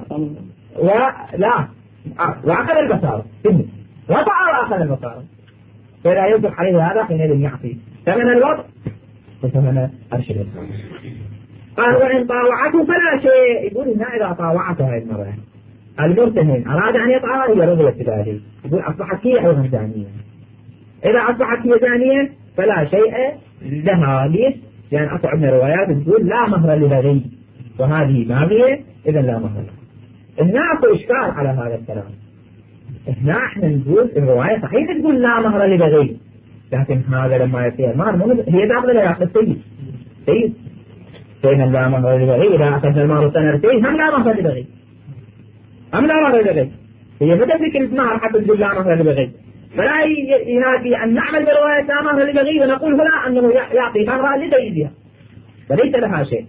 [SPEAKER 1] ولا وأخذ البصارة وضع وأخذ البصارة، فلا يصدق عليه هذا حينئذ يعطي ثمن الوضع وثمن عرش البصارة. قال وإن طاوعته فلا شيء. يقول إنها إذا طاوعته هذه المرة المرتهن أراد أن يطعها هي رضيت بذلك، يقول أصبحت هي أيضا زانية. إذا أصبحت هي زانية فلا شيء لها. ليش؟ لأن يعني أصبح من الروايات تقول لا مهر لبغي وهذه باغية إذا لا مهر. إحنا أكو إشكال على هذا الكلام. إحنا إحنا نقول الرواية صحيح تقول لا مهر لبغي، لكن هذا لما يصير مهر هي تأخذ لا يأخذ السيد سيد فإن لا مهر لبغي. إذا أخذ المهر سنتين هم لا مهر لبغي أم لا مهر لبغي. هي متى ذكر المهر حتى تقول لا مهر لبغي، فلا ينادي أن نعمل برواية لا مهر لبغي ونقول هنا أنه يعطي مهر لسيدها فليس لها شيء.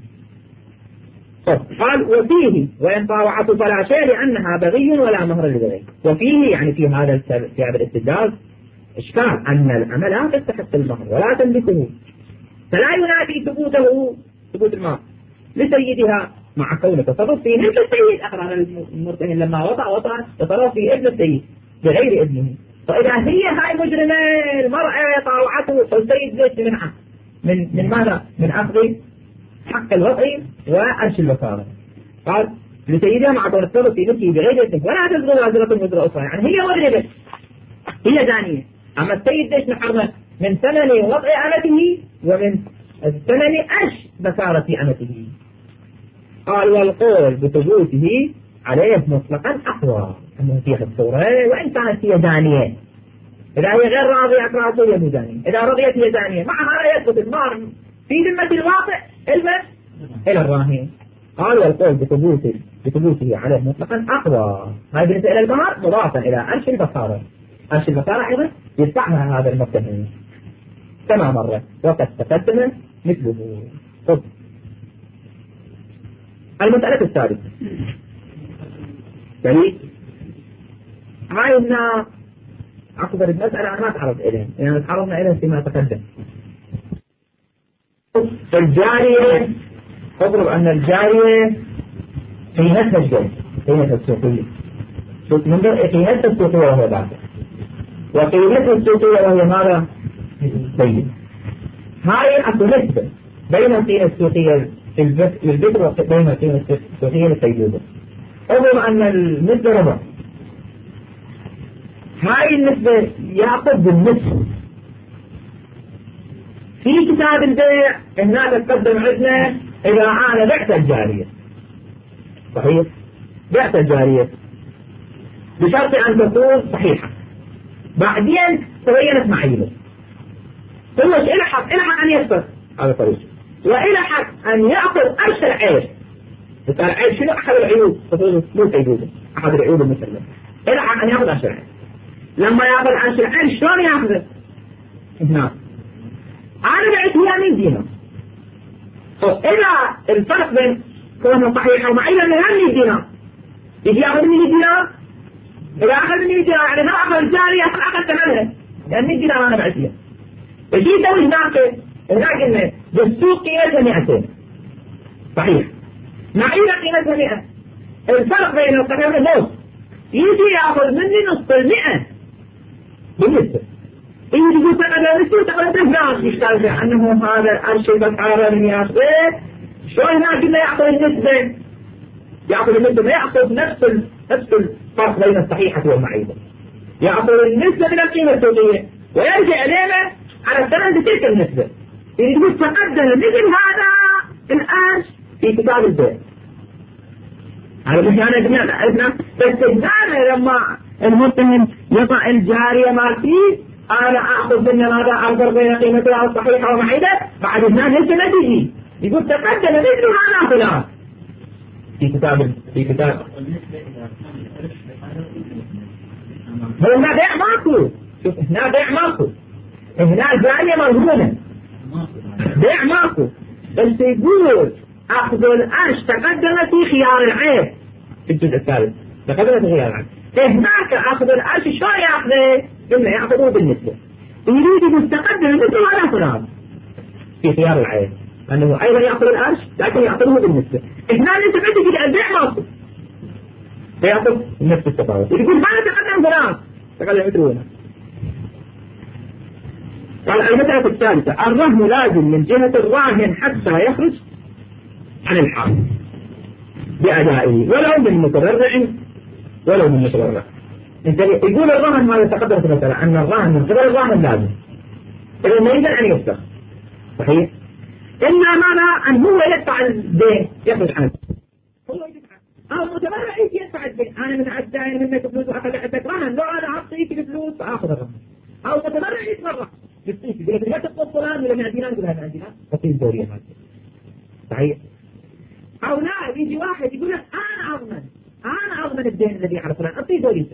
[SPEAKER 1] قال وفيه وإن طاوعته فلا شيء لأنها بغي ولا مهر لبغي. وفيه يعني في هذا في هذا الاستدلال إشكال أن الأمة لا تستحق المهر ولا تملكه، فلا ينادي ثبوته ثبوت المهر لسيدها مع كونه تصرف فيه مثل السيد. أخرى المرتهن لما وضع وضع تصرف في ابن السيد بغير ابنه. فإذا هي هاي مجرمة المرأة طاوعته فالسيد ليش منعه من من ماذا؟ من أخذ حق الوضع وعرش البكارة. قال لسيدها مع كون التصرف في نفسه بغير ابنه ولا تزغل وازرة وزر أخرى. يعني هي مجرمة هي زانية، أما السيد ليش محرمة من ثمن وضع أمته ومن ثمن عرش بكارة أمته. قال والقول بثبوته عليه مطلقا أقوى أنه فيها الصورة وإن كانت هي زانية. إذا هي غير راضية أكراهه هي مزانية، إذا رضيت هي زانية مع هذا يثبت المهر في ذمة الواقع إلى إلى الراهن. قال والقول بثبوته بثبوته عليه مطلقا أقوى. هذه بالنسبة إلى المهر مضافا إلى عرش البكارة. عرش البكارة أيضا يدفعها هذا المرتهن كما مرة وقد تقدم مثله. طب المسألة الثالثة يعني هاي إنها أكبر المسألة أنا ما تعرض إليها يعني تعرضنا إليها فيما تقدم. الجارية اضرب أن الجارية قيمتها الجوز قيمتها السوقية قيمتها السوقية وهو باطل وقيمتها السوقية وهي ماذا؟ سيد. هاي أكو نسبة بين القيمة السوقية للبكر وبين القيمة السوقية للسيدة. اضرب أن النسبة ربع هاي النسبة يأخذ بالنصف. في كتاب البيع هنا تقدم عندنا إذا أنا بعت الجارية، صحيح، بعت الجارية بشرط أن تكون صحيحة، بعدين تبينت معيبة، ثم إلى حق إلى حق أن يسبق هذا طريق، وإلى حق أن يأخذ أرش العيب. العيب شنو؟ أحد العيوب، مو تجوزه أحد العيوب المسلمة، إلى حق أن يأخذ أرش العيب. لما يأخذ أرش العيب شلون يأخذه؟ هنا أنا بعت هي مية دينار، إذا الفرق بين كونه صحيحة ومعيبة من مية دينار، يجي يأخذ مية دينار. إذا أخذ مية دينار يعني ما أخذ الجارية أخذ ثمنها، لأن مية دينار أنا بعت فيها. يجي يسوي هناك هناك إنه بالسوق قيمتها مئتين، صحيح، معيبة قيمتها مئة، الفرق بين القيمتين نص، يجي يأخذ مني نص المئة بالنسبة. يجي يقول تقدر نسوي تقدر نفس يشتغل عنه هذا الشيء بس عارض من يأخذه. شو هناك إنه يأخذ النسبة، يأخذ النسبة، ما يأخذ نفس نفس الفرق بين الصحيحة والمعيبة، يأخذ النسبة من القيمة السوقية ويرجع إلينا على الثمن بتلك النسبة. يقول تقدم مثل هذا الآن في كتاب البيع. على مش أنا قلنا عرفنا بس الجارية لما المتهم يضع الجارية مالتي أنا أخذ من هذا أفضل بين قيمتها الصحيحة ومعيبة، بعد هنا ليس نتيجي. يقول تقدم مثل هذا فلان في كتاب في كتاب هنا بيع ماكو. شوف هنا بيع ماكو، هنا الجارية موجودة، بيع ماكو، بس يقول أخذ الأرش تقدم في خيار العيب في الجزء الثالث، تقدم في خيار العيب. هناك أخذ الأرش شو يأخذه؟ إنه يأخذه بالنسبة، يريد مستقدم مثل هذا فلان في خيار العيب، أنه أيضا يأخذ الأرش لكن يأخذه بالنسبة. هنا أنت بدك في البيع ماكو، فيأخذ نفس التفاوت. يقول ما تقدم فلان تقدم مثل هنا. قال المسألة الثالثة الرهن لازم من جهة الراهن حتى يخرج عن الحال بأدائه ولو من متبرع ولو من متبرع. يقول الرهن هذا تقدمت مثلا أن الراهن من قبل الراهن لازم، إذا ما يجب أن يفتح، صحيح، إلا ماذا أن هو يدفع الدين يخرج عنه، هو يدفع أو متبرع يدفع الدين. أنا من عدائي منك فلوس وأخذ عندك رهن، لو أنا أعطيك الفلوس فأخذ الرهن، أو متبرع يتبرع يستيك يقول لك لا تقبض فلان ولا معدينا نقول هذا عندنا تصير دورية هذه، صحيح. أو لا يجي واحد يقول لك أنا أضمن أنا أضمن الدين الذي على فلان أعطيه دوريته.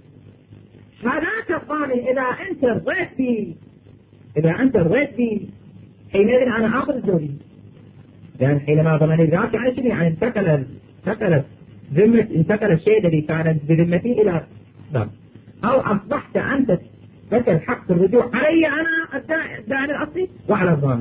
[SPEAKER 1] هذاك الضامن إذا أنت رضيت فيه إذا أنت رضيت فيه حينئذ أنا آخذ الدورية، لأن حينما ضمن ذاك يعني شنو؟ يعني انتقل انتقل ذمة انتقل الشيء الذي كان بذمتي إلى ضامن، أو أصبحت أنت لك الحق الرجوع علي أنا الداعي الأصلي وعلى الضامن.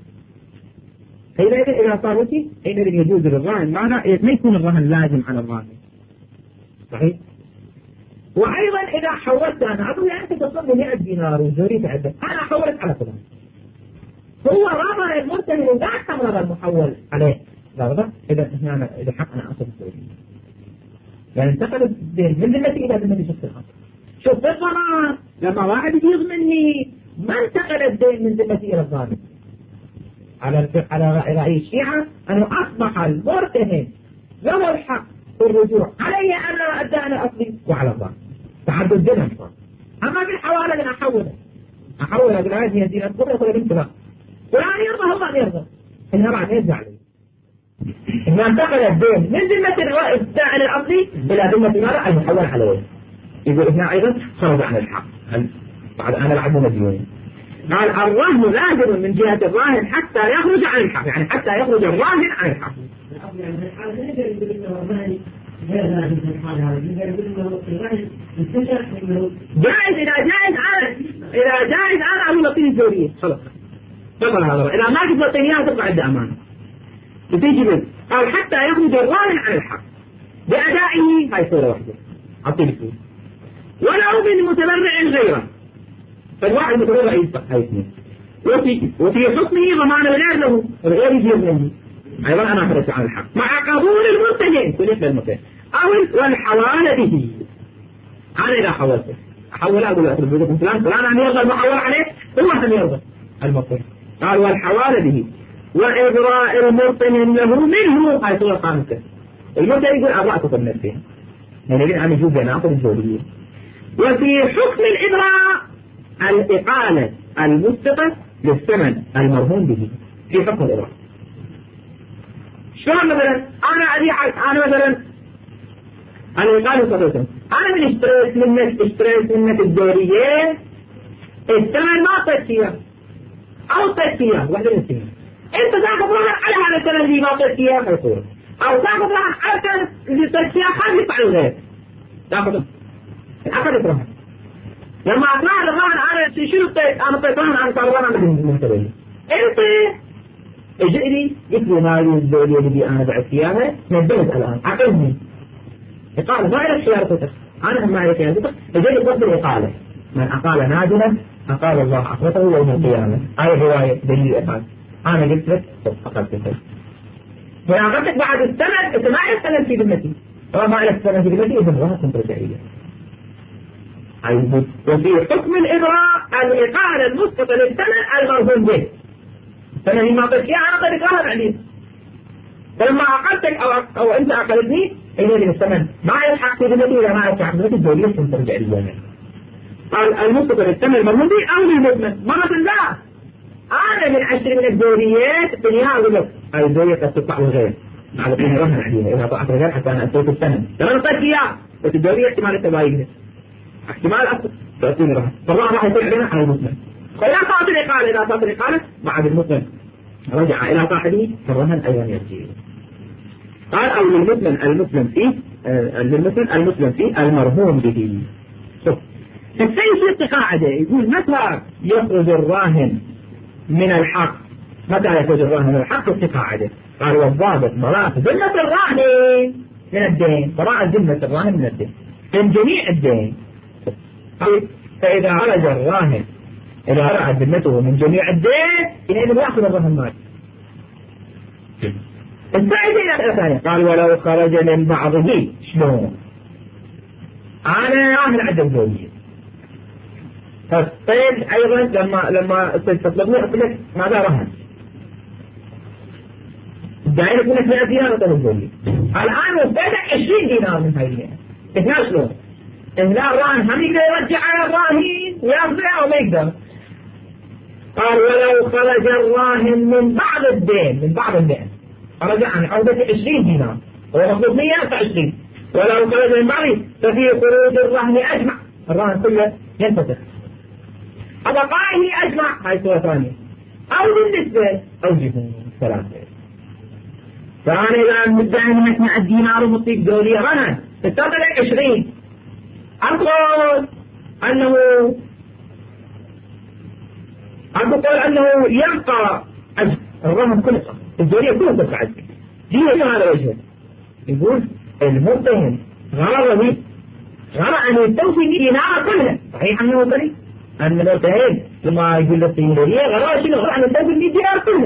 [SPEAKER 1] حينئذ إذا صار وشي حينئذ يجوز للراهن معنا ما يكون الرهن لازم على الراهن، صحيح. وأيضا إذا حولت أنا أقول أنت تصب مئة دينار وزوريت عندك أنا حولت على فلان، هو رضى المرتهن وبعد كم رضى المحول عليه رضى، إذا هنا إذا حق أنا أصب الزوري يعني انتقل الدين من ذمتي إلى ذمتي شخص آخر. شوف بالضمان لما واحد يضمنني ما انتقل الدين من ذمتي إلى الضامن. على على رأي الشيعة أنه أصبح المرتهن له الحق في الرجوع علي أنا الدين الأصلي وعلى الضامن، تعدد الدين صار. أما في الحوالة أنا أحوله أحوله أقول هذه الدين الصبر ولا بنت لا ولا يرضى هو يرضى إنها بعد يرجع لي إنه انتقل الدين من ذمة الدين الأصلي إلى ذمة ماذا المحول عليه. يقول هنا أيضا خرج عن الحق بعد أنا بعد مديونين. قال الرهن لازم من جهة الراهن حتى يخرج عن الحق، يعني حتى يخرج الراهن عن الحق. جائز إذا جائز أنا إذا جائز أنا أقول أعطيني الزورية خلاص تفضل هذا، إذا ما كنت أعطينيها تبقى عند أمانة بتيجي بس. قال حتى يخرج الراهن عن الحق بأدائه، هاي صورة واحدة أعطيه الفلوس ولو من متبرع غيره، فالواحد متبرع يدفع هاي اثنين، وفي وفي حكمه ضمان الغير له الغير يجيب منه أيضا أنا أخرج عن الحق مع قبول المرتهن بالنسبة للمرتهن أو والحوالة به. أنا إذا حولته أحول أقول له أطلب وجود فلان فلان أن يرضى المحول عليه ثم أن يرضى المرتهن. قال والحوالة به وإبراء المرتهن له منه هاي صورة خامسة. المرتهن يقول أبرأتك من نفسه يعني أنا أجوز أنا أخذ الزوجية. وفي حكم الإبراء الإقالة المسقطة للثمن المرهون به في حكم الإبراء. شلون مثلا أنا أبيع أنا مثلا الإقالة صدقتهم أنا من اشتريت منك اشتريت منك الدورية الثمن ما طيت فيها أو طيت فيها واحدة من الثمن أنت تأخذ رهن على هذا الثمن اللي ما طيت فيها فيصور أو تأخذ رهن على الثمن اللي طيت فيها خلي يطلع الغير تأخذ أخذت رهن لما أطلع الرهن أنا شنو طيت أنا طيت رهن أنا صار رهن من الثمن أنت اجئني قلت لي مالي الدورية اللي أنا بعت فيها نبهت الآن عقلني إقالة ما إلى خيارتك أنا هم ما إلى خيارتك اجئني قصد الإقالة من أقال نادما أقال الله عقبته يوم القيامة. هاي رواية دليل الإقالة. أنا قلت لك أقلت لك فأنا أقلتك بعد السنة أنت ما إلى السنة في ذمتي ما إلى السنة في ذمتي إذن الله كنت رجعية. وفي حكم الإبراء الإقالة المسقطة للسنة المرهون به السنة اللي ما قلت فيها أنا قد إقالة بعدين فلما أقلتك أو, أو أنت أقلتني إليه الثمن ما يلحق في ذمتي ولا ما يلحق في ذمتي الدولية كنت رجعية. قال المسقط للثمن المرهون به أو للمثمن مرة لا أنا من عشر من الدوريات في النهاية أقول لك هاي الدورية قد تطلع للغير على طول رهن عليها إذا طلعت للغير حتى أنا أسويت الثمن ترى نطيت إياه بس الدورية احتمال التباينها احتمال أكثر تعطيني رهن فالله راح يطلع لنا على المثمن فإذا صارت الإقالة إذا صارت الإقالة بعد المثمن رجع إلى صاحبه فالرهن أيضا يرجع. قال أو للمثمن المثمن فيه للمثمن المثمن فيه المرهون به. شوف السيد في قاعدة يقول متى يخرج الراهن من الحق متى يخرج الراهن من الحق في قاعدة قال والضابط براءة ذمة الراهن من الدين براءة ذمة الراهن من الدين من جميع الدين. فإذا خرج الراهن إذا خرجت ذمته من جميع الدين إذا يأخذ الراهن مال. الفائدة الثانية قال ولو خرج من بعضه شلون أنا راهن عند الزوجية فالصيد أيضا لما لما تطلبني أقول لك ماذا رهن الدعين يقول لك مئة دينار طلب الزوجية الآن وفيتك عشرين دينار من هاي المئة إثناء شلون إثناء الراهن هم يقدر يرجع على الراهن ويرجع أو ما يقدر. قال ولو خرج الراهن من بعض الدين من بعض المئة خرج عن عودة عشرين دينار هو مطلوب مئة فعشرين ولو خرج من بعضه ففي خروج الرهن أجمع الراهن كله ينفتح أبقائه أجمع هاي صورة ثانية أو بالنسبة أوجه ثلاثة. فأنا إذا مدعي منك مع الدينار ومطيق دولية رهن تستطيع لك عشرين أقول أنه أقول أنه يبقى الرهن كله الدولية كلها تبقى عندك دي هذا وجهه يقول المرتهن غرضه غرض أن يستوفي دينار كلها صحيح أنه بريء أن المرتهن لما يقول لك الدولية غرض شنو غرض أن يستوفي دينار كلها.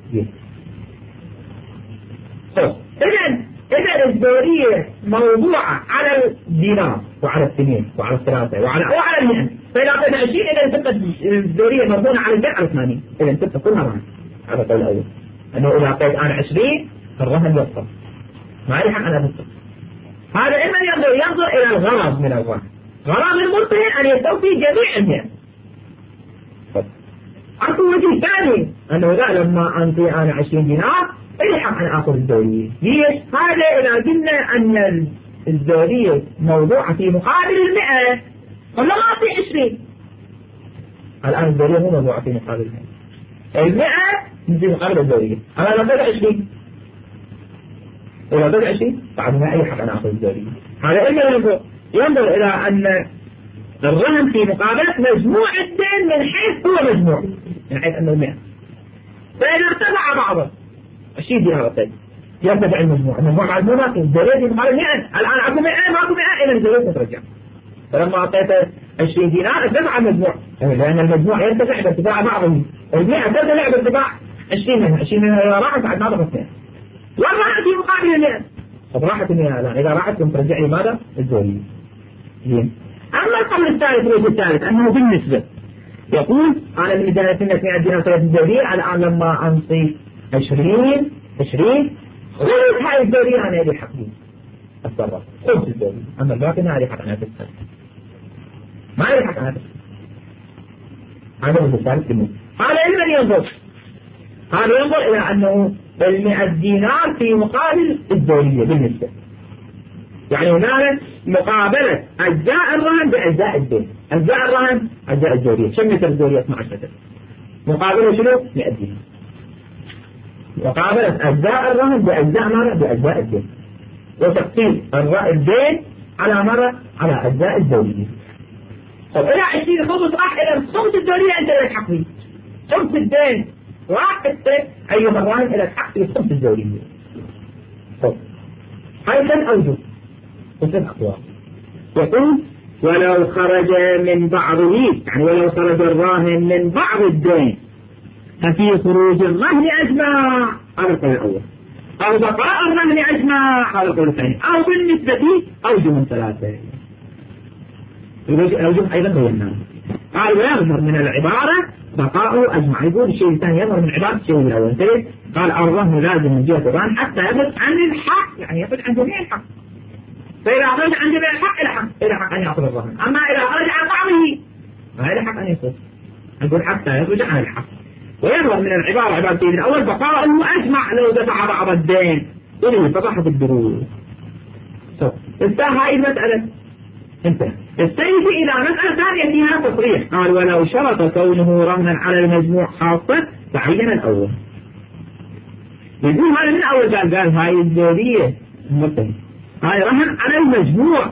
[SPEAKER 1] إذن إذن الدورية موضوعة على الدينار وعلى السنين وعلى الثلاثة وعلى وعلى المئة فإذا أعطينا عشرين إذا تبقى الدورية مرهونة على المئة على ثمانين إذا تبقى كلها رهن هذا قول الأول أنه إذا أعطيت أنا عشرين الرهن يبقى ما يلحق أنا بسط. هذا إما ينظر ينظر إلى الغرض من الرهن غرض المرتهن أن يستوفي جميع المئة. أكو وجه ثاني أنه لا لما أعطي أنا عشرين دينار يلحق أن آخذ الدورية. ليش؟ هذا إذا قلنا أن الدورية موضوعة في مقابل المئة قلنا ما أعطي عشرين الآن الدورية مو موضوعة في مقابل المئة المئة في مقابل الدورية أنا لو بدأ عشرين إذا بدأ عشرين بعد ما يلحق أن آخذ الدورية. هذا إما ينظر ينظر إلى أن الرهن في مقابلة مجموع الدين من حيث هو مجموع من حيث أنه المئة فإذا ارتفع بعضه عشرين دينار الثاني يرتفع المجموع المجموع مع المونات الدورية مقابل مئة الآن عقو مئة ماكو مئة إلى الدورية تترجع فلما أعطيته عشرين دينار ارتفع المجموع لأن المجموع يرتفع بارتفاع بعضه المئة ترتفع بارتفاع عشرين منها عشرين منها إذا راحت بعد ما ضغط مئة والراحت في مقابل المئة طب راحت المئة الآن إذا راحت ترجع لي ماذا؟ الدورية. زين أما القول الثالث الوجه الثالث أنه بالنسبة يقول أنا الميزانية سنة مئة دينار ثلاثة الدولية الآن لما أنصي عشرين عشرين غير هاي الدولية أنا أدي حق لي أتصرف خمس الدولية أما الباقي ما أدي حق أنا أتصرف ما أدي حق أنا أتصرف هذا الوجه الثالث بالنسبة هذا لمن ينظر هذا ينظر إلى أنه المئة دينار في مقابل الدولية بالنسبة يعني هناك مقابلة أجزاء الرهن بأجزاء الدين أجزاء الرهن أجزاء الدولية كم متر الدولية اثني عشر متر مقابلة شنو؟ مئة دينار مقابلة أجزاء الرهن بأجزاء مرة بأجزاء الدين وتقسيم الدين على مرة على أجزاء الدولية طب إلى عشرين خمس راح إلى الخمس الدولية أنت لك حق فيه خمس الدين راح أيها الرهن إلى الحق في الخمس الدولية طب هاي ثلاث أوجه وثلاث أقوال يقول ولو خرج من بعضه يعني ولو خرج الراهن من بعض الدين ففي خروج الرهن أجمع هذا القول الأول أو بقاء الرهن أجمع هذا القول الثاني أو بالنسبة أوجه ثلاثة الأوجه أيضا بيناه قال ويظهر من العبارة بقاؤه أجمع يقول الشيء الثاني يظهر من عبارة الشيء الأول قال الرهن لازم من جهة الرهن حتى يبعد عن الحق يعني يبعد عن جميع الحق فإذا خرج عن جميع الحق إلى حق إلى حق أن يأخذ الرهن أما إذا خرج عن بعضه ما إلى حق أن يأخذ نقول حتى يخرج عن الحق ويظهر من العبارة عبارة الشيء الأول بقاؤه أجمع لو دفع بعض الدين إليه فضحت الدروس انتهى هاي المسألة انتهى السيد إلى مسألة ثانية فيها تصريح قال ولو شرط كونه رهنا على المجموع خاصة تعين الأول يقول هذا من أول قال قال هاي الدولية مثلا هاي رهن على المجموع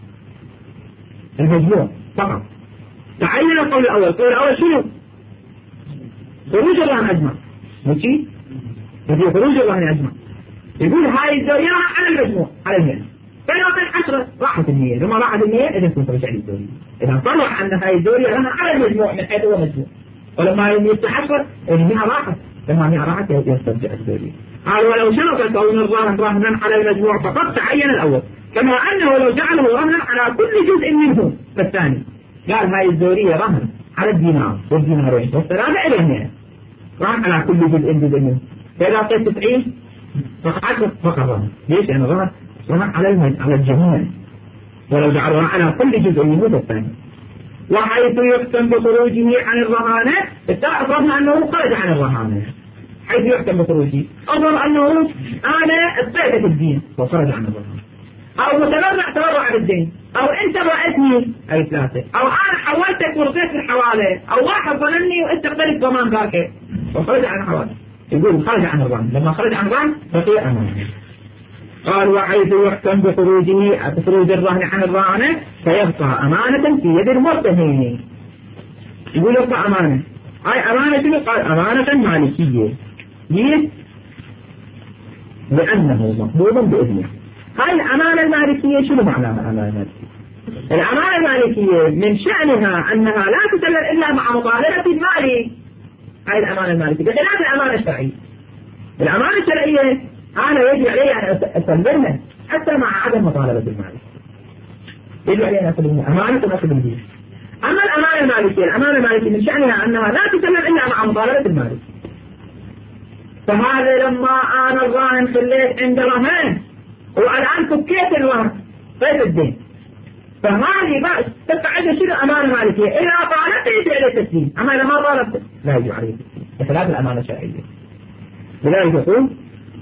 [SPEAKER 1] المجموع فقط تعين القول الأول القول الأول شنو خروج الرهن أجمع ماشي يقول خروج الرهن أجمع يقول هاي الدولية رهن على المجموع على المجموع فإذا أعطيت عشرة راحت النية لما راحت النية إذا كنت رجع لي الدولية إذا صرح أن هاي الدولية رهن على المجموع من حيث هو مجموع ولما يفتح عشرة المئة راحت لما المئة راحت يسترجع الدولية قال ولو شرط كون الرهن رهنا على المجموع فقد تعين الأول كما أنه لو جعله رهنا على كل جزء منه فالثاني قال هاي الدولية رهن على الدينار والدينارين والثلاثة إلى المئة رهن على كل جزء جزء منه فإذا أعطيت تسعين فقد فقط رهن ليش؟ لأن الرهن رهن على على الجميع ولو جعله على كل جزء منه فالثاني وحيث يحكم بخروجه عن الرهانة اتفقنا أنه خرج عن الرهانة حيث يحكم بخروجه أظهر أنه أنا استهدف الدين وخرج عن الرهانة أو متبرع تبرع بالدين أو أنت رأيتني أي ثلاثة أو أنا حولتك ورقيت في الحوالة أو واحد ظلمني وأنت قبلت ضمان ذاك وخرج عن الحوالة يقول خرج عن الرهان لما خرج عن الرهان بقي أمانة قال وحيث يحكم بخروجه بخروج الرهن عن الرهانة فيبقى أمانة في يد المرتهن يقول يبقى أمانة هاي أمانة شنو؟ قال أمانة مالكية ليه؟ لأنه مطلوب بإذنه هاي الأمانة المالكية شنو معناها أمانة؟ الأمانة المالكية من شأنها أنها لا تسلم إلا مع مطالبة المالك هاي الأمانة المالكية بخلاف الأمانة الشرعية الأمانة الشرعية أنا يجب علي أن أسلمها حتى مع عدم مطالبة المالك يجب علي أن أسلمها أمانة وأسلمها أما الأمانة المالكية الأمانة المالكية من شأنها أنها لا تسلم إلا مع مطالبة المالك فهذا لما أنا الراهن خليت عند رهان والآن فكيت الرهن طيب الدين فهذه بقى تبقى شنو أمانة مالكية إذا طالبت يجب عليه تسليم أما إذا ما طالبت لا يجب عليه تسليم بخلاف الأمانة الشرعية لذلك يقول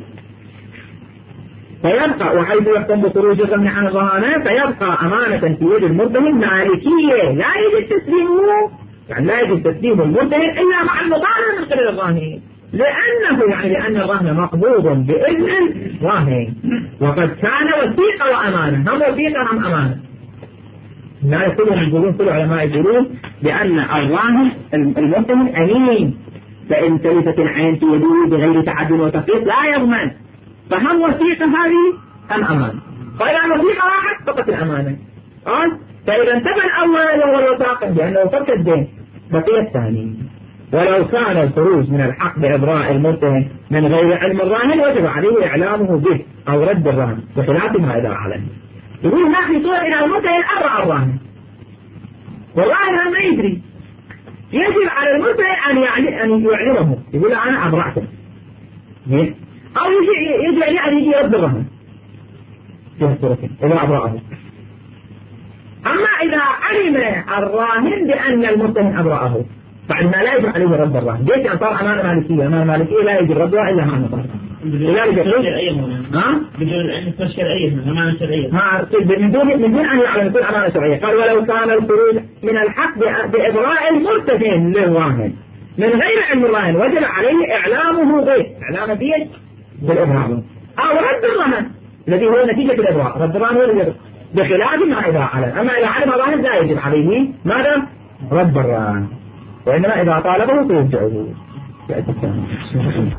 [SPEAKER 1] فيبقى وحيث يحكم بخروج الرهن عن الرهانة فيبقى أمانة في يد المرتهن مالكية لا يجب تسليمه يعني لا يجب تسليم المرتهن إلا مع المطالبة من قبل الراهن لأنه يعني لأن الرهن مقبوض بإذن الراهن وقد كان وثيقة وأمانة هم وثيقة هم أمانة لا يقولون يقولون كل علماء يقولون بأن الراهن المرتهن أمين فإن تلفت العين في يده بغير تعد وتفريط لا يضمن فهم وثيقة هذه أم أمانة فإذا وثيقة واحد فقط الأمانة قال فإذا انتبه الأول وهو الوثاقة لأنه فك الدين بقي الثاني ولو كان الخروج من الحق بإبراء المرتهن من غير علم الراهن وجب عليه إعلامه به أو رد الرهن بخلاف ما إذا أعلن يقول نحن صور إلى المرتهن أبرع الراهن والراهن ما يدري، يجب على المرتهن أن أن يعلمه، يقول أنا أبرأته، أو يجي يجب عليه أن يجي يرد الرهن إذا أبرأه. أما إذا علم الراهن بأن المرتهن أبرأه بعد ما لا يجب عليه رد الرهن، ليش يعني صار أمانة مالكية، أمانة مالكية لا يجب ردها إلا مع المطلق. لذلك ها؟ بدون أن تكون شرعية، أمانة شرعية. ها من دون من دون أن يعلم يكون أمانة شرعية. قال ولو كان الخروج من الحق بإبراء المرتهن للراهن من غير علم الراهن وجب عليه إعلامه غير إعلام بيش بالإبراء أو رد الرهن الذي هو نتيجة الإبراء. رد الرهن هو بخلاف ما إذا علم. أما إذا علم الراهن لا يجب عليه ماذا؟ رد الرهن، وإنما إذا طالبه فيرجعه.